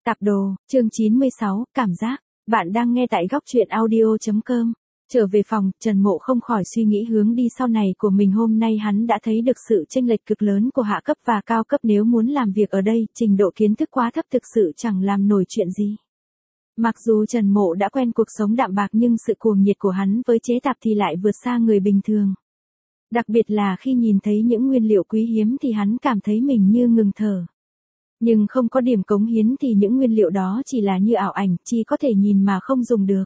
Tạp đồ, chương 96, cảm giác. Bạn đang nghe tại góc truyện audio.com. Trở về phòng, Trần Mộ không khỏi suy nghĩ hướng đi sau này của mình. Hôm nay hắn đã thấy được sự chênh lệch cực lớn của hạ cấp và cao cấp. Nếu muốn làm việc ở đây, trình độ kiến thức quá thấp thực sự chẳng làm nổi chuyện gì. Mặc dù Trần Mộ đã quen cuộc sống đạm bạc nhưng sự cuồng nhiệt của hắn với chế tạp thì lại vượt xa người bình thường. Đặc biệt là khi nhìn thấy những nguyên liệu quý hiếm thì hắn cảm thấy mình như ngừng thở. Nhưng không có điểm cống hiến thì những nguyên liệu đó chỉ là như ảo ảnh, chỉ có thể nhìn mà không dùng được.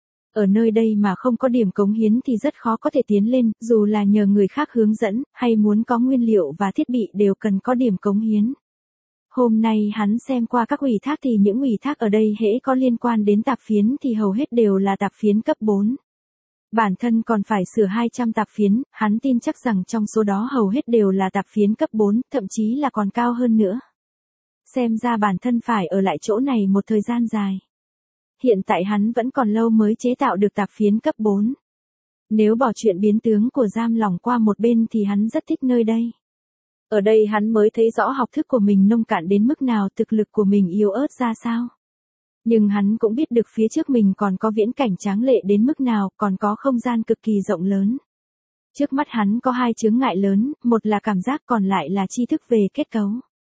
Ở nơi đây mà không có điểm cống hiến thì rất khó có thể tiến lên, dù là nhờ người khác hướng dẫn, hay muốn có nguyên liệu và thiết bị đều cần có điểm cống hiến. Hôm nay hắn xem qua các ủy thác thì những ủy thác ở đây hễ có liên quan đến tạp phiến thì hầu hết đều là tạp phiến cấp 4. Bản thân còn phải sửa 200 tạp phiến, hắn tin chắc rằng trong số đó hầu hết đều là tạp phiến cấp 4, thậm chí là còn cao hơn nữa. Xem ra bản thân phải ở lại chỗ này một thời gian dài. Hiện tại hắn vẫn còn lâu mới chế tạo được tạp phiến cấp 4. Nếu bỏ chuyện biến tướng của giam lỏng qua một bên thì hắn rất thích nơi đây. Ở đây hắn mới thấy rõ học thức của mình nông cạn đến mức nào, thực lực của mình yếu ớt ra sao. Nhưng hắn cũng biết được phía trước mình còn có viễn cảnh tráng lệ đến mức nào, còn có không gian cực kỳ rộng lớn. Trước mắt hắn có hai chướng ngại lớn, một là cảm giác còn lại là tri thức về kết cấu.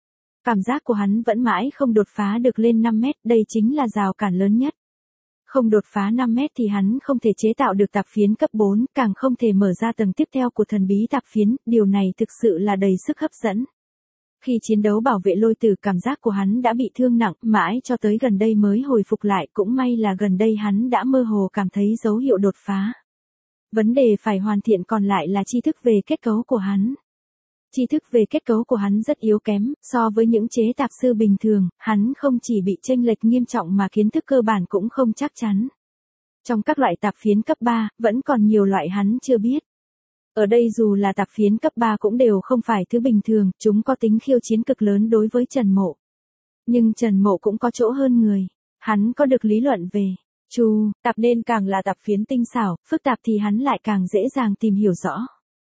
Cảm giác của hắn vẫn mãi không đột phá được lên 5 mét, đây chính là rào cản lớn nhất. Không đột phá 5 mét thì hắn không thể chế tạo được tạp phiến cấp 4, càng không thể mở ra tầng tiếp theo của thần bí tạp phiến, điều này thực sự là đầy sức hấp dẫn. Khi chiến đấu bảo vệ lôi tử, cảm giác của hắn đã bị thương nặng, mãi cho tới gần đây mới hồi phục lại, cũng may là gần đây hắn đã mơ hồ cảm thấy dấu hiệu đột phá. Vấn đề phải hoàn thiện còn lại là tri thức về kết cấu của hắn. Tri thức về kết cấu của hắn rất yếu kém, so với những chế tạp sư bình thường, hắn không chỉ bị chênh lệch nghiêm trọng mà kiến thức cơ bản cũng không chắc chắn. Trong các loại tạp phiến cấp 3, vẫn còn nhiều loại hắn chưa biết. Ở đây dù là tạp phiến cấp 3 cũng đều không phải thứ bình thường, chúng có tính khiêu chiến cực lớn đối với Trần Mộ. Nhưng Trần Mộ cũng có chỗ hơn người, hắn có được lý luận về tạp nên càng là tạp phiến tinh xảo, phức tạp thì hắn lại càng dễ dàng tìm hiểu rõ.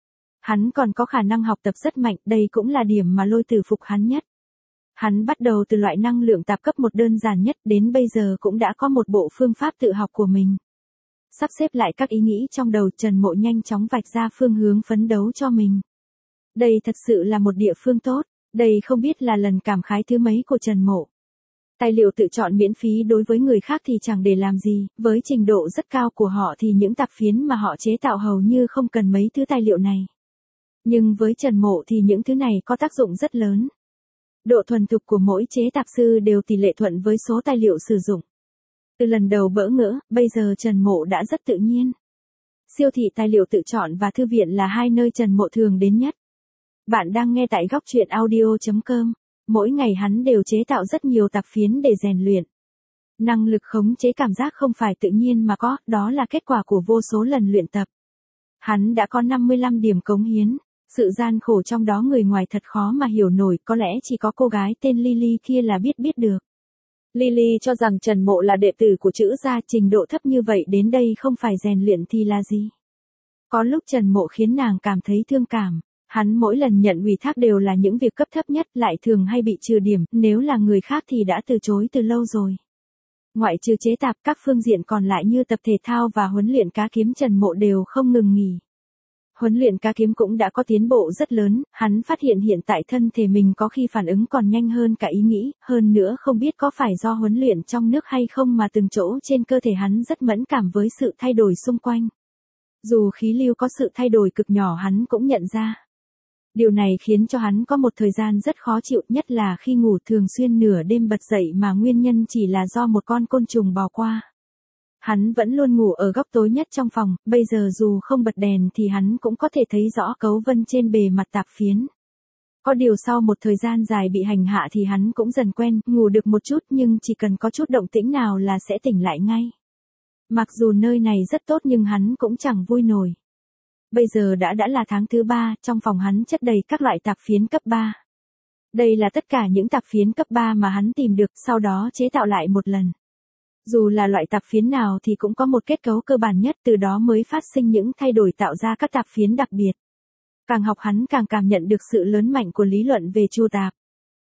Hắn còn có khả năng học tập rất mạnh, đây cũng là điểm mà lôi tử phục hắn nhất. Hắn bắt đầu từ loại năng lượng tạp cấp 1 đơn giản nhất, đến bây giờ cũng đã có một bộ phương pháp tự học của mình. Sắp xếp lại các ý nghĩ trong đầu, Trần Mộ nhanh chóng vạch ra phương hướng phấn đấu cho mình. Đây thật sự là một địa phương tốt, đây không biết là lần cảm khái thứ mấy của Trần Mộ. Tài liệu tự chọn miễn phí đối với người khác thì chẳng để làm gì, với trình độ rất cao của họ thì những tạp phiến mà họ chế tạo hầu như không cần mấy thứ tài liệu này. Nhưng với Trần Mộ thì những thứ này có tác dụng rất lớn. Độ thuần thục của mỗi chế tạp sư đều tỷ lệ thuận với số tài liệu sử dụng. Từ lần đầu bỡ ngỡ, bây giờ Trần Mộ đã rất tự nhiên. Siêu thị tài liệu tự chọn và thư viện là hai nơi Trần Mộ thường đến nhất. Bạn đang nghe tại góc truyện audio.com. Mỗi ngày hắn đều chế tạo rất nhiều tạp phiến để rèn luyện. Năng lực khống chế cảm giác không phải tự nhiên mà có, đó là kết quả của vô số lần luyện tập. Hắn đã có 55 điểm cống hiến. Sự gian khổ trong đó người ngoài thật khó mà hiểu nổi, có lẽ chỉ có cô gái tên Lily kia là biết được. Lily cho rằng Trần Mộ là đệ tử của chữ gia, trình độ thấp như vậy đến đây không phải rèn luyện thì là gì. Có lúc Trần Mộ khiến nàng cảm thấy thương cảm, hắn mỗi lần nhận ủy thác đều là những việc cấp thấp nhất, lại thường hay bị trừ điểm, nếu là người khác thì đã từ chối từ lâu rồi. Ngoại trừ chế tạp, các phương diện còn lại như tập thể thao và huấn luyện cá kiếm Trần Mộ đều không ngừng nghỉ. Huấn luyện cá kiếm cũng đã có tiến bộ rất lớn, hắn phát hiện hiện tại thân thể mình có khi phản ứng còn nhanh hơn cả ý nghĩ, hơn nữa không biết có phải do huấn luyện trong nước hay không mà từng chỗ trên cơ thể hắn rất mẫn cảm với sự thay đổi xung quanh. Dù khí lưu có sự thay đổi cực nhỏ hắn cũng nhận ra. Điều này khiến cho hắn có một thời gian rất khó chịu, nhất là khi ngủ thường xuyên nửa đêm bật dậy mà nguyên nhân chỉ là do một con côn trùng bò qua. Hắn vẫn luôn ngủ ở góc tối nhất trong phòng, bây giờ dù không bật đèn thì hắn cũng có thể thấy rõ cấu vân trên bề mặt tạp phiến. Có điều sau một thời gian dài bị hành hạ thì hắn cũng dần quen, ngủ được một chút nhưng chỉ cần có chút động tĩnh nào là sẽ tỉnh lại ngay. Mặc dù nơi này rất tốt nhưng hắn cũng chẳng vui nổi. Bây giờ đã là tháng thứ 3, trong phòng hắn chất đầy các loại tạp phiến cấp 3. Đây là tất cả những tạp phiến cấp 3 mà hắn tìm được, sau đó chế tạo lại một lần. Dù là loại tạp phiến nào thì cũng có một kết cấu cơ bản nhất, từ đó mới phát sinh những thay đổi tạo ra các tạp phiến đặc biệt. Càng học hắn càng cảm nhận được sự lớn mạnh của lý luận về chu tạp.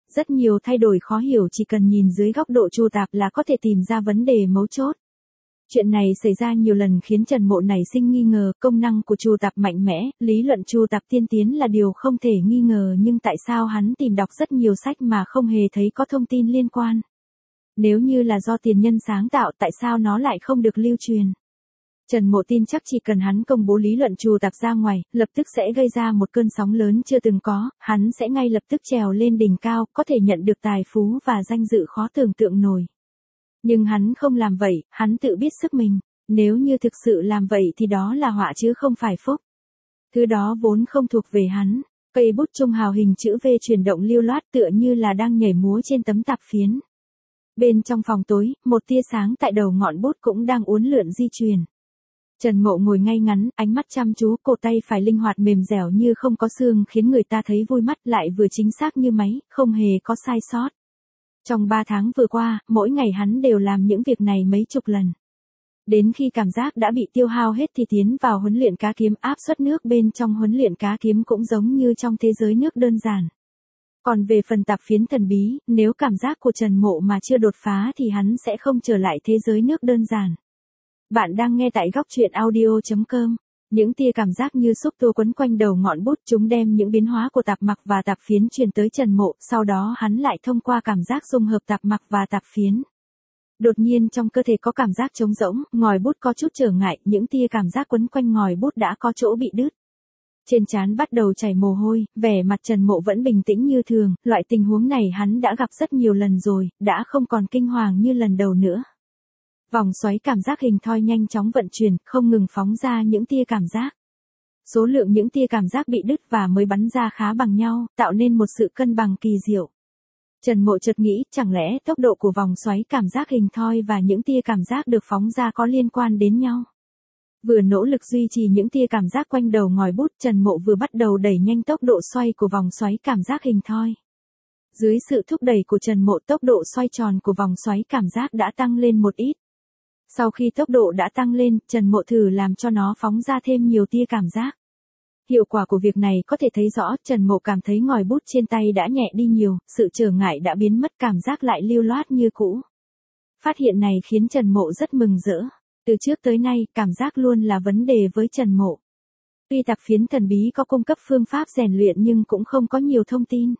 Rất nhiều thay đổi khó hiểu chỉ cần nhìn dưới góc độ Chu Tạp là có thể tìm ra vấn đề mấu chốt. Chuyện này xảy ra nhiều lần khiến Trần Mộ nảy sinh nghi ngờ công năng của Chu Tạp mạnh mẽ, lý luận Chu Tạp tiên tiến là điều không thể nghi ngờ nhưng tại sao hắn tìm đọc rất nhiều sách mà không hề thấy có thông tin liên quan. Nếu như là do tiền nhân sáng tạo tại sao nó lại không được lưu truyền. Trần Mộ tin chắc chỉ cần hắn công bố lý luận Chu Tạp ra ngoài, lập tức sẽ gây ra một cơn sóng lớn chưa từng có, hắn sẽ ngay lập tức trèo lên đỉnh cao, có thể nhận được tài phú và danh dự khó tưởng tượng nổi. Nhưng hắn không làm vậy, hắn tự biết sức mình, nếu như thực sự làm vậy thì đó là họa chứ không phải phúc. Thứ đó vốn không thuộc về hắn, cây bút trung hào hình chữ V chuyển động lưu loát tựa như là đang nhảy múa trên tấm tạp phiến. Bên trong phòng tối, một tia sáng tại đầu ngọn bút cũng đang uốn lượn di chuyển. Trần Mộ ngồi ngay ngắn, ánh mắt chăm chú, cổ tay phải linh hoạt mềm dẻo như không có xương khiến người ta thấy vui mắt lại vừa chính xác như máy, không hề có sai sót. Trong 3 tháng vừa qua, mỗi ngày hắn đều làm những việc này mấy chục lần. Đến khi cảm giác đã bị tiêu hao hết thì tiến vào huấn luyện cá kiếm, áp suất nước bên trong huấn luyện cá kiếm cũng giống như trong thế giới nước đơn giản. Còn về phần tạp phiến thần bí, nếu cảm giác của Trần Mộ mà chưa đột phá thì hắn sẽ không trở lại thế giới nước đơn giản. Bạn đang nghe tại góc truyện audio.com. Những tia cảm giác như xúc tua quấn quanh đầu ngọn bút chúng đem những biến hóa của tạp mặc và tạp phiến truyền tới Trần Mộ, sau đó hắn lại thông qua cảm giác dung hợp tạp mặc và tạp phiến. Đột nhiên trong cơ thể có cảm giác trống rỗng, ngòi bút có chút trở ngại, những tia cảm giác quấn quanh ngòi bút đã có chỗ bị đứt. Trên trán bắt đầu chảy mồ hôi, vẻ mặt Trần Mộ vẫn bình tĩnh như thường, loại tình huống này hắn đã gặp rất nhiều lần rồi, đã không còn kinh hoàng như lần đầu nữa. Vòng xoáy cảm giác hình thoi nhanh chóng vận chuyển, không ngừng phóng ra những tia cảm giác. Số lượng những tia cảm giác bị đứt và mới bắn ra khá bằng nhau, tạo nên một sự cân bằng kỳ diệu. Trần Mộ chợt nghĩ, chẳng lẽ tốc độ của vòng xoáy cảm giác hình thoi và những tia cảm giác được phóng ra có liên quan đến nhau? Vừa nỗ lực duy trì những tia cảm giác quanh đầu ngòi bút, Trần Mộ vừa bắt đầu đẩy nhanh tốc độ xoay của vòng xoáy cảm giác hình thoi. Dưới sự thúc đẩy của Trần Mộ, tốc độ xoay tròn của vòng xoáy cảm giác đã tăng lên một ít. Sau khi tốc độ đã tăng lên, Trần Mộ thử làm cho nó phóng ra thêm nhiều tia cảm giác. Hiệu quả của việc này có thể thấy rõ, Trần Mộ cảm thấy ngòi bút trên tay đã nhẹ đi nhiều, sự trở ngại đã biến mất, cảm giác lại lưu loát như cũ. Phát hiện này khiến Trần Mộ rất mừng rỡ. Từ trước tới nay, cảm giác luôn là vấn đề với Trần Mộ. Tuy tạp phiến thần bí có cung cấp phương pháp rèn luyện nhưng cũng không có nhiều thông tin.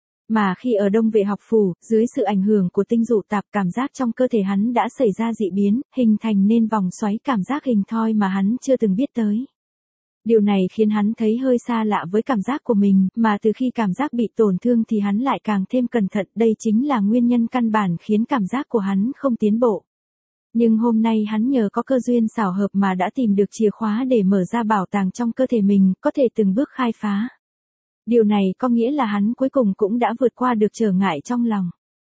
Mà khi ở Đông Vệ học phủ, dưới sự ảnh hưởng của tinh dụ tạp, cảm giác trong cơ thể hắn đã xảy ra dị biến, hình thành nên vòng xoáy cảm giác hình thoi mà hắn chưa từng biết tới. Điều này khiến hắn thấy hơi xa lạ với cảm giác của mình, mà từ khi cảm giác bị tổn thương thì hắn lại càng thêm cẩn thận, đây chính là nguyên nhân căn bản khiến cảm giác của hắn không tiến bộ. Nhưng hôm nay hắn nhờ có cơ duyên xảo hợp mà đã tìm được chìa khóa để mở ra bảo tàng trong cơ thể mình, có thể từng bước khai phá. Điều này có nghĩa là hắn cuối cùng cũng đã vượt qua được trở ngại trong lòng.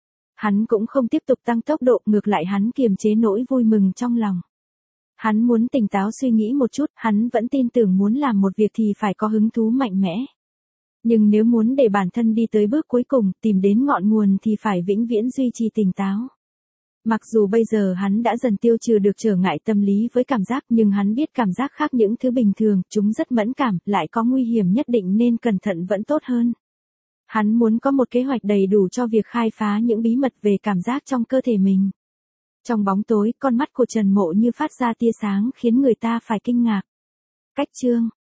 Hắn cũng không tiếp tục tăng tốc độ, ngược lại hắn kiềm chế nỗi vui mừng trong lòng. Hắn muốn tỉnh táo suy nghĩ một chút, hắn vẫn tin tưởng muốn làm một việc thì phải có hứng thú mạnh mẽ. Nhưng nếu muốn để bản thân đi tới bước cuối cùng, tìm đến ngọn nguồn thì phải vĩnh viễn duy trì tỉnh táo. Mặc dù bây giờ hắn đã dần tiêu trừ được trở ngại tâm lý với cảm giác, nhưng hắn biết cảm giác khác những thứ bình thường, chúng rất mẫn cảm, lại có nguy hiểm nhất định nên cẩn thận vẫn tốt hơn. Hắn muốn có một kế hoạch đầy đủ cho việc khai phá những bí mật về cảm giác trong cơ thể mình. Trong bóng tối, con mắt của Trần Mộ như phát ra tia sáng khiến người ta phải kinh ngạc. Cách chương